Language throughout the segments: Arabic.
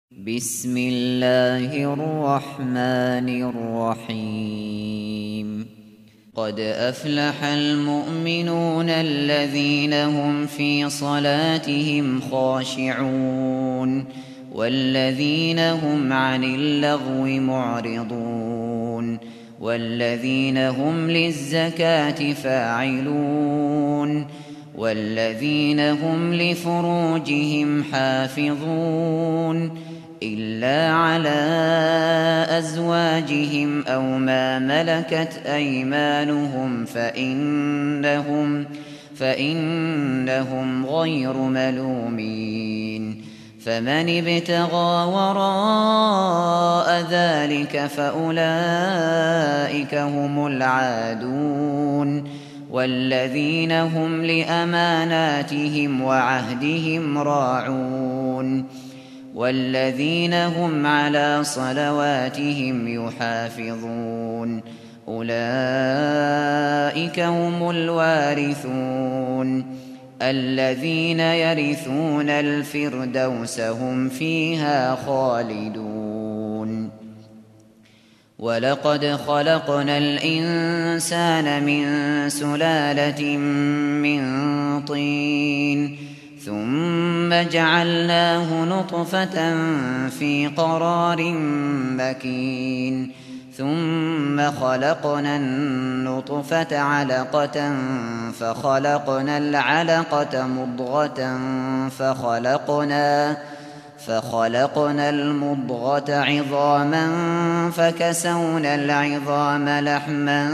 بسم الله الرحمن الرحيم. قد أفلح المؤمنون الذين هم في صلاتهم خاشعون والذين هم عن اللغو معرضون والذين هم للزكاة فاعلون والذين هم لفروجهم حافظون إلا على أزواجهم أو ما ملكت أيمانهم فإنهم غير ملومين. فمن ابتغى وراء ذلك فأولئك هم العادون والذين هم لأماناتهم وعهدهم راعون والذين هم على صلواتهم يحافظون أولئك هم الوارثون الذين يرثون الفردوس هم فيها خالدون. ولقد خلقنا الإنسان من سلالة من طين ثم جعلناه نطفة في قرار مكين ثم خلقنا النطفة علقة فخلقنا العلقة مضغة فخلقنا المضغة عظاما فكسونا العظام لحما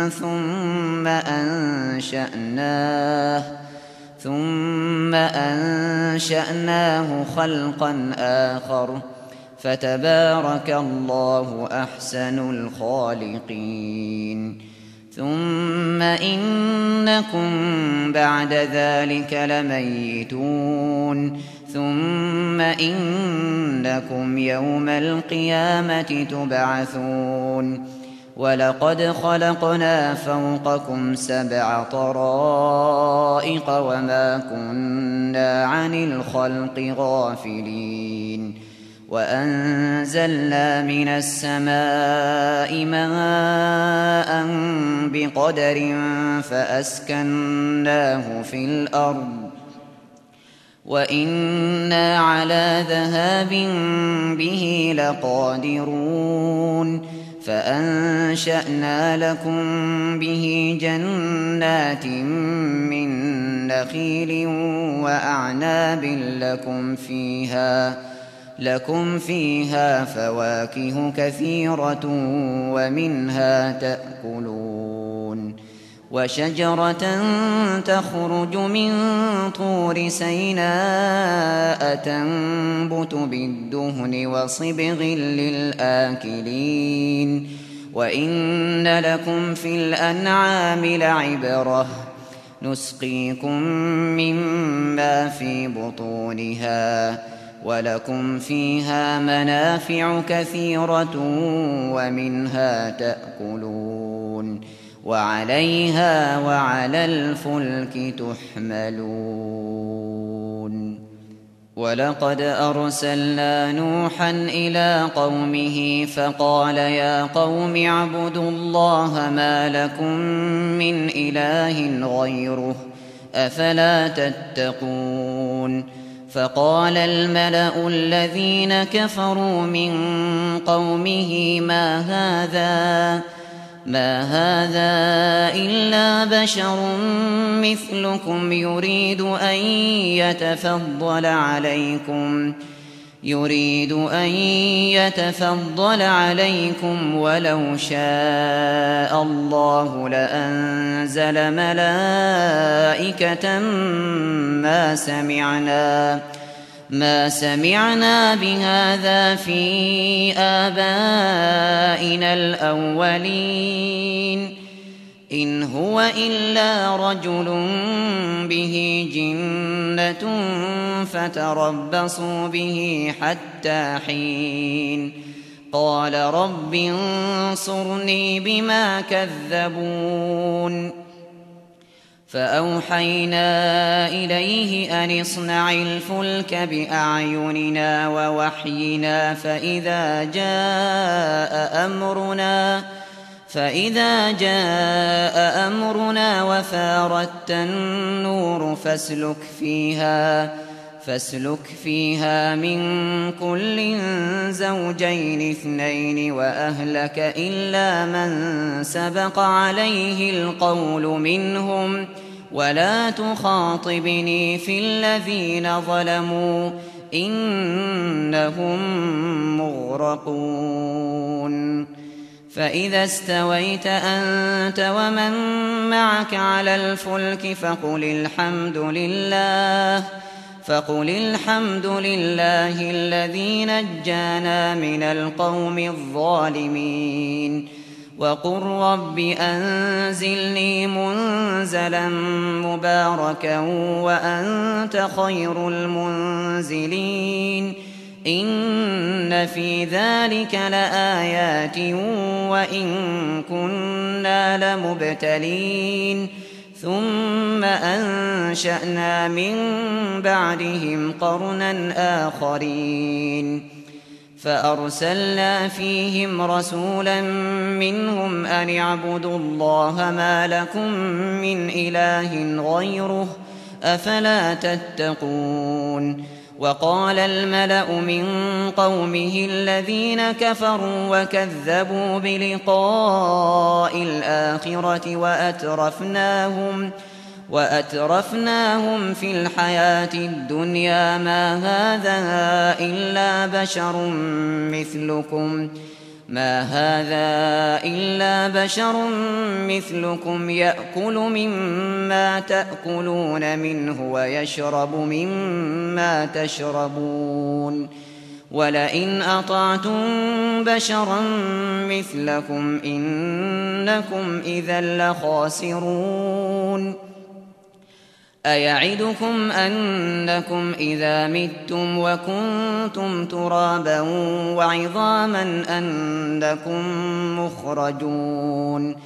ثم أنشأناه خلقا آخر فتبارك الله أحسن الخالقين. ثم إنكم بعد ذلك لميتون ثم إنكم يوم القيامة تبعثون. ولقد خلقنا فوقكم 7 طرائق وما كنا عن الخلق غافلين. وأنزلنا من السماء ماء بقدر فأسكناه في الأرض وإنا على ذهاب به لقادرون. فأنشأنا لكم به جنات من نخيل وأعناب لكم فيها فواكه كثيرة ومنها تأكلون. وشجرة تخرج من طور سيناء تنبت بالدهن وصبغ للآكلين. وإن لكم في الأنعام لعبرة نسقيكم مما في بطونها ولكم فيها منافع كثيرة ومنها تأكلون وعليها وعلى الفلك تحملون. ولقد أرسلنا نوحا إلى قومه فقال يا قوم اعبدوا الله ما لكم من إله غيره أفلا تتقون. فقال الملأ الذين كفروا من قومه ما هذا إلا بشر مثلكم يريد أن يتفضل عليكم ولو شاء الله لأنزل ملائكة ما سمعنا بهذا في آبائنا الأولين إن هو إلا رجل به جنة فتربصوا به حتى حين. قال رب انصرني بما كذبون. فأوحينا إليه أن اصنع الفلك بأعيننا ووحينا فإذا جاء أمرنا وفاردت النور فاسلك فيها من كل زوجين اثنين وأهلك إلا من سبق عليه القول منهم ولا تخاطبني في الذين ظلموا إنهم مغرقون فإذا استويت أنت ومن معك على الفلك فقل الحمد لله الذي نجانا من القوم الظالمين وقل رب أنزلني منزلا مباركا وأنت خير المنزلين إن في ذلك لآيات وإن كنا لمبتلين ثم أنشأنا من بعدهم قرنا آخرين فأرسلنا فيهم رسولا منهم أن اعبدوا الله ما لكم من إله غيره أفلا تتقون وقال الملأ من قومه الذين كفروا وكذبوا بلقاء الآخرة وأترفناهم في الحياة الدنيا ما هذا إلا بشر مثلكم يأكل مما تأكلون منه ويشرب مما تشربون ولئن أطعتم بشرا مثلكم إنكم إذا لخاسرون أيعدكم أنكم إذا متم وكنتم ترابا وعظاما أنكم مخرجون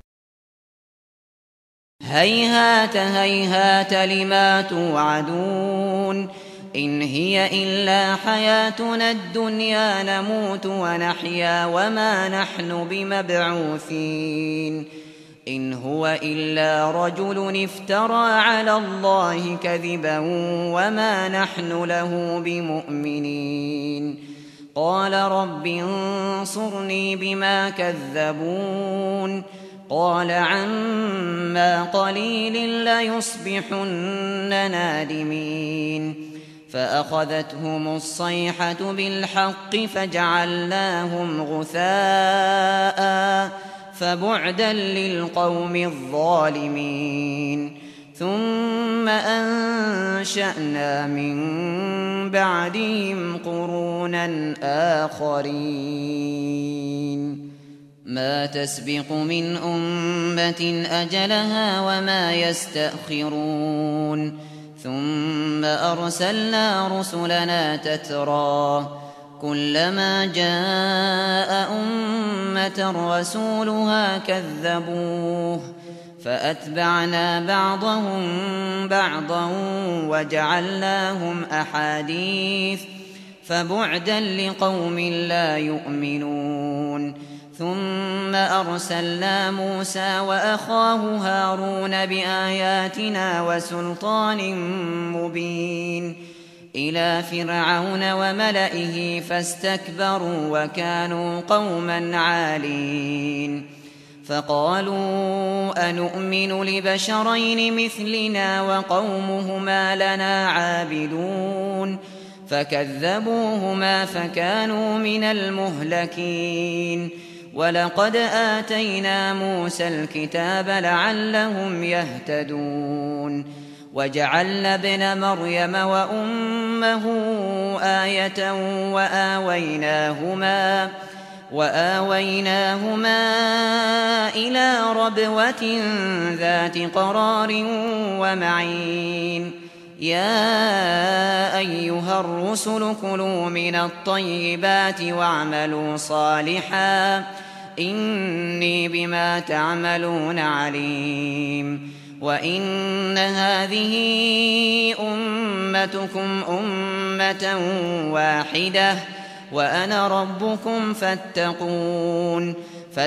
هيهات هيهات لما توعدون إن هي إلا حياتنا الدنيا نموت ونحيا وما نحن بمبعوثين إن هو إلا رجل افترى على الله كذبا وما نحن له بمؤمنين قال رب انصرني بما كذبون قال عما قليل ليصبحن نادمين فأخذتهم الصيحة بالحق فجعلناهم غثاء فبعدا للقوم الظالمين ثم أنشأنا من بعدهم قرونا آخرين ما تسبق من أمة أجلها وما يستأخرون ثم أرسلنا رسلنا تترى كلما جاء أمة رسولها كذبوه فأتبعنا بعضهم بعضا وجعلناهم أحاديث فبعدا لقوم لا يؤمنون ثم أرسلنا موسى وأخاه هارون بآياتنا وسلطان مبين إلى فرعون وملئه فاستكبروا وكانوا قوما عالين فقالوا أنؤمن لبشرين مثلنا وقومهما لنا عابدون فكذبوهما فكانوا من المهلكين ولقد آتينا موسى الكتاب لعلهم يهتدون وجعلنا ابن مريم وأمه آية وآويناهما إلى ربوة ذات قرار ومعين يا أيها الرسل كلوا من الطيبات واعملوا صالحا إني بما تعملون عليم وإن هذه أمتكم أمة واحدة وأنا ربكم فاتقون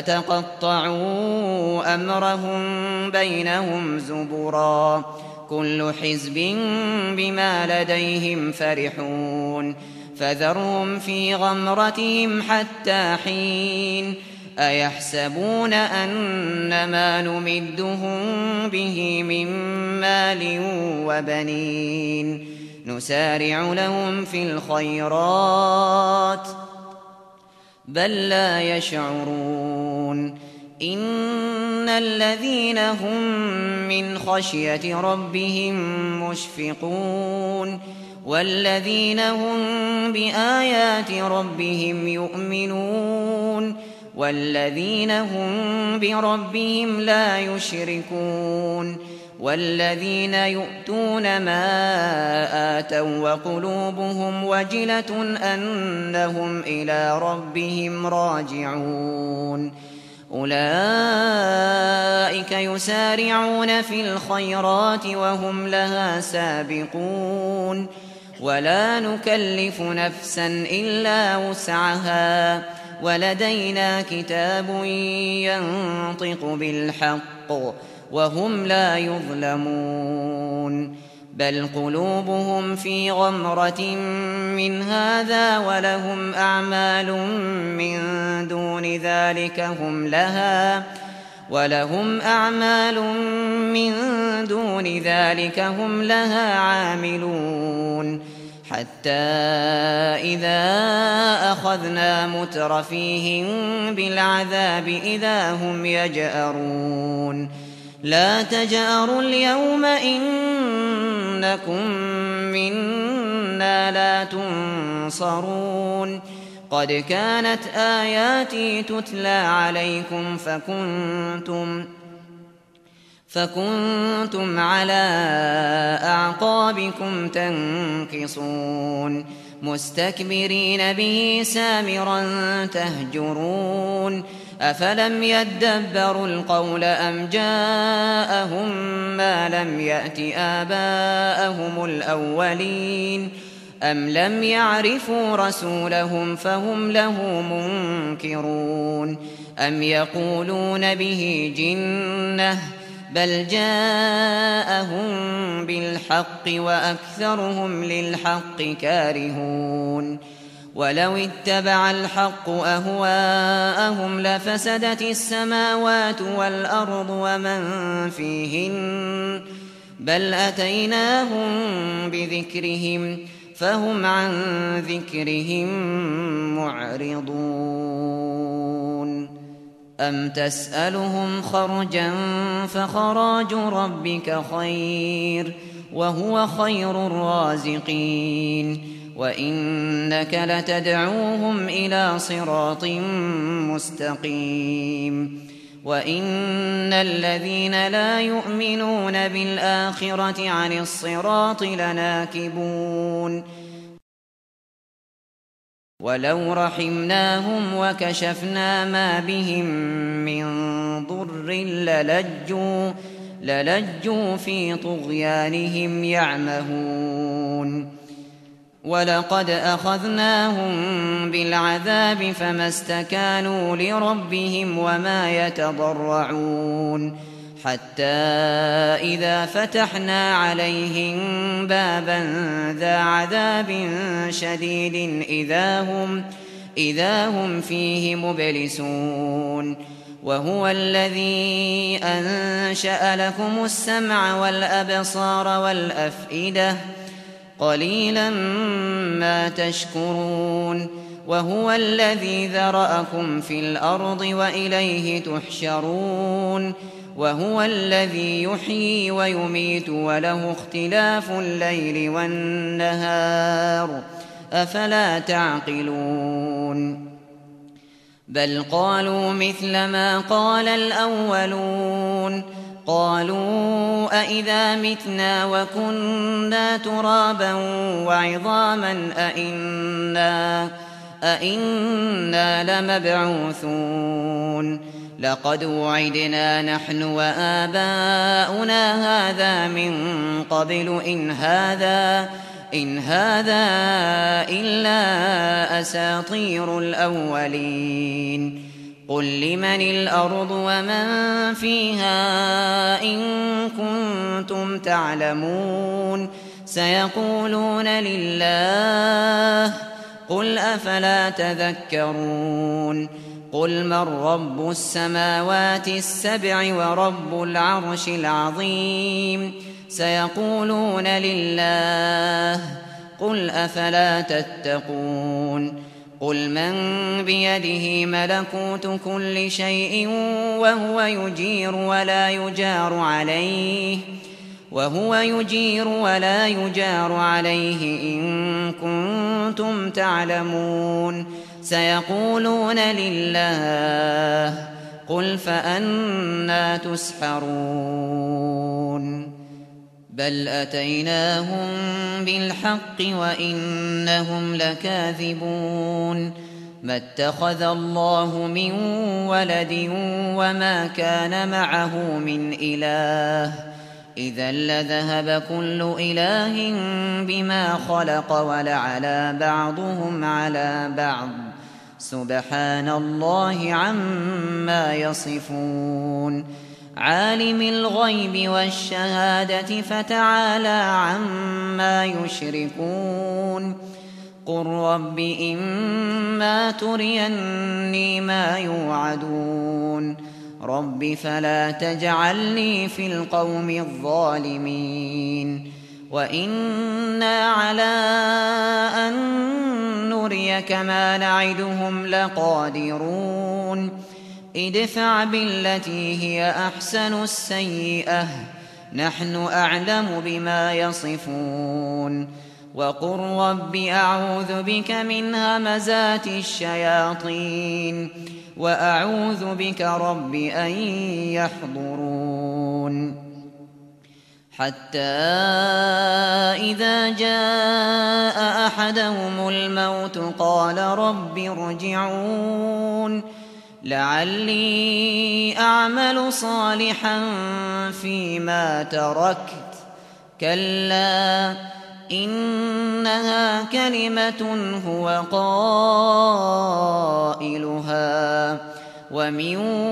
فتقطعوا أمرهم بينهم زبرا كل حزب بما لديهم فرحون فذرهم في غمرتهم حتى حين أيحسبون أنما نمدهم به من مال وبنين نسارع لهم في الخيرات بل لا يشعرون إن الذين هم من خشية ربهم مشفقون والذين هم بآيات ربهم يؤمنون والذين هم بربهم لا يشركون والذين يؤتون ما آتوا وقلوبهم وجلة أنهم إلى ربهم راجعون أولئك يسارعون في الخيرات وهم لها سابقون ولا نكلف نفسا إلا وسعها ولدينا كتاب ينطق بالحق وهم لا يظلمون بل قلوبهم في غمرة من هذا ولهم أعمال من دون ذلك هم لها عاملون حتى إذا أخذنا مترفيهم بالعذاب إذا هم يجأرون لا تجأروا اليوم إنكم منا لا تنصرون قد كانت آياتي تتلى عليكم فكنتم على أعقابكم تنكصون مستكبرين به سامرا تهجرون أفلم يدبروا القول أم جاءهم ما لم يأت آباءهم الأولين أم لم يعرفوا رسولهم فهم له منكرون أم يقولون به جنة بل جاءهم بالحق وأكثرهم للحق كارهون ولو اتبع الحق أهواءهم لفسدت السماوات والأرض ومن فيهن بل أتيناهم بذكرهم فهم عن ذكرهم معرضون أم تسألهم خرجا فخراج ربك خير وهو خير الرازقين وإنك لتدعوهم إلى صراط مستقيم وإن الذين لا يؤمنون بالآخرة عن الصراط لناكبون ولو رحمناهم وكشفنا ما بهم من ضر للجوا في طغيانهم يعمهون ولقد أخذناهم بالعذاب فما استكانوا لربهم وما يتضرعون حتى إذا فتحنا عليهم بابا ذا عذاب شديد إذا هم فيه مبلسون وهو الذي أنشأ لكم السمع والأبصار والأفئدة قليلا ما تشكرون وهو الذي ذرأكم في الأرض وإليه تحشرون وهو الذي يحيي ويميت وله اختلاف الليل والنهار أفلا تعقلون بل قالوا مثل ما قال الأولون قالوا أإذا متنا وكنا ترابا وعظاما أإنا لمبعوثون لقد وعدنا نحن وآباؤنا هذا من قبل إن هذا إلا أساطير الأولين قل لمن الأرض ومن فيها إن كنتم تعلمون سيقولون لله قل أفلا تذكرون قل من رب السماوات السبع ورب العرش العظيم سيقولون لله قل أفلا تتقون قل من بيده ملكوت كل شيء وهو يجير ولا يجار عليه إن كنتم تعلمون سيقولون لله قل فأنى تسحرون بل أتيناهم بالحق وإنهم لكاذبون ما اتخذ الله من ولد وما كان معه من إله إذا لذهب كل إله بما خلق ولعلى بعضهم على بعض سبحان الله عما يصفون عالم الغيب والشهادة فتعالى عما يشركون قل رب إما تريني ما يوعدون رب فلا تجعلني في القوم الظالمين وإنا على أن نريك ما نعدهم لقادرون ادفع بالتي هي أحسن السيئة نحن أعلم بما يصفون وقل رب أعوذ بك من همزات الشياطين وأعوذ بك رب أن يحضرون حتى إذا جاء أحدهم الموت قال رب ارجعون لعلي أعمل صالحا فيما تركت كلا إنها كلمة هو قائلها ومن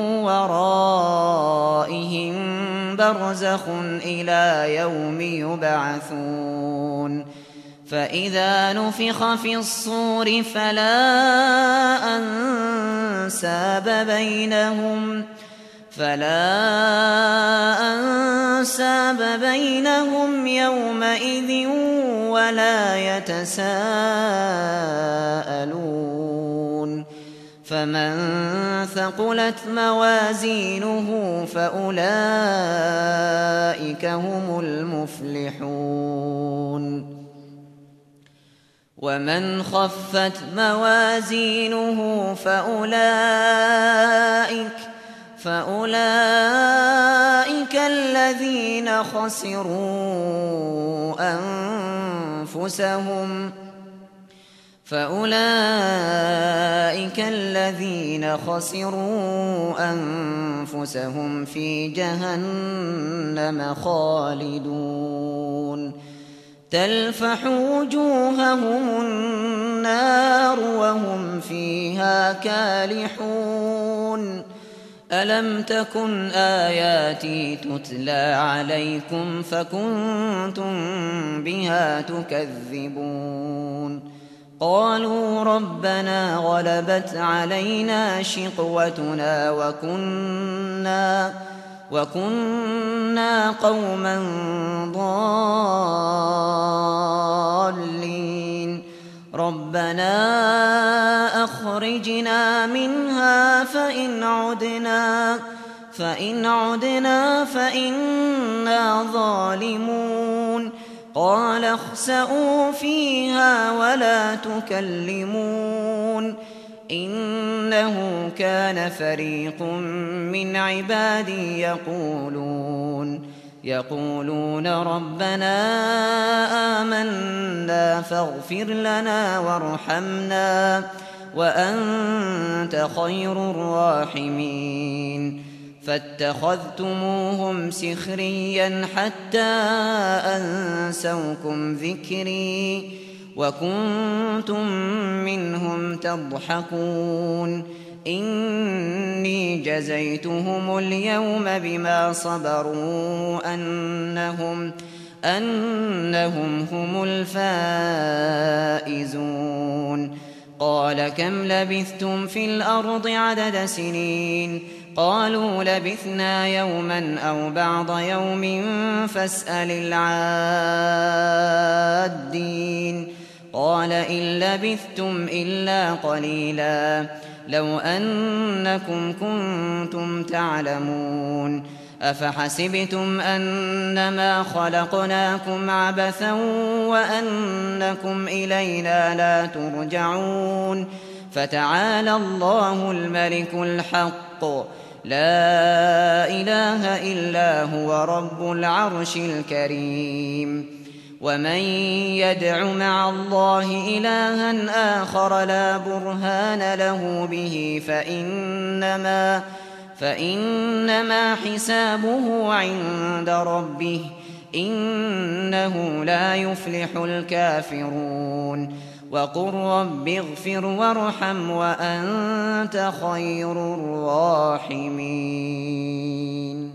ورائهم برزخ إلى يوم يبعثون فإذا نفخ في الصور فلا أنساب بينهم يومئذ ولا يتساءلون فمن ثقلت موازينه فأولئك هم المفلحون ومن خفت موازينه فأولئك الذين خسروا أنفسهم في جهنم خالدون تلفح وجوههم النار وهم فيها كالحون ألم تكن آياتي تتلى عليكم فكنتم بها تكذبون قالوا ربنا غلبت علينا شقوتنا وكنا قوما ضالين ربنا أخرجنا منها فإن عدنا فإنا ظالمون قال اخسئوا فيها ولا تكلمون إنه كان فريق من عبادي يقولون ربنا آمنا فاغفر لنا وارحمنا وأنت خير الراحمين فاتخذتموهم سخريا حتى أنسوكم ذكري وكنتم منهم تضحكون إني جزيتهم اليوم بما صبروا أنهم هم الفائزون قال كم لبثتم في الأرض عدد سنين قالوا لبثنا يوما أو بعض يوم فاسأل العادين قال إن لبثتم إلا قليلا لو أنكم كنتم تعلمون أفحسبتم أنما خلقناكم عبثا وأنكم إلينا لا ترجعون فتعالى الله الملك الحق لا إله إلا هو رب العرش الكريم ومن يدع مع الله إلها آخر لا برهان له به فإنما حسابه عند ربه إنه لا يفلح الكافرون وقل رب اغفر وارحم وأنت خير الراحمين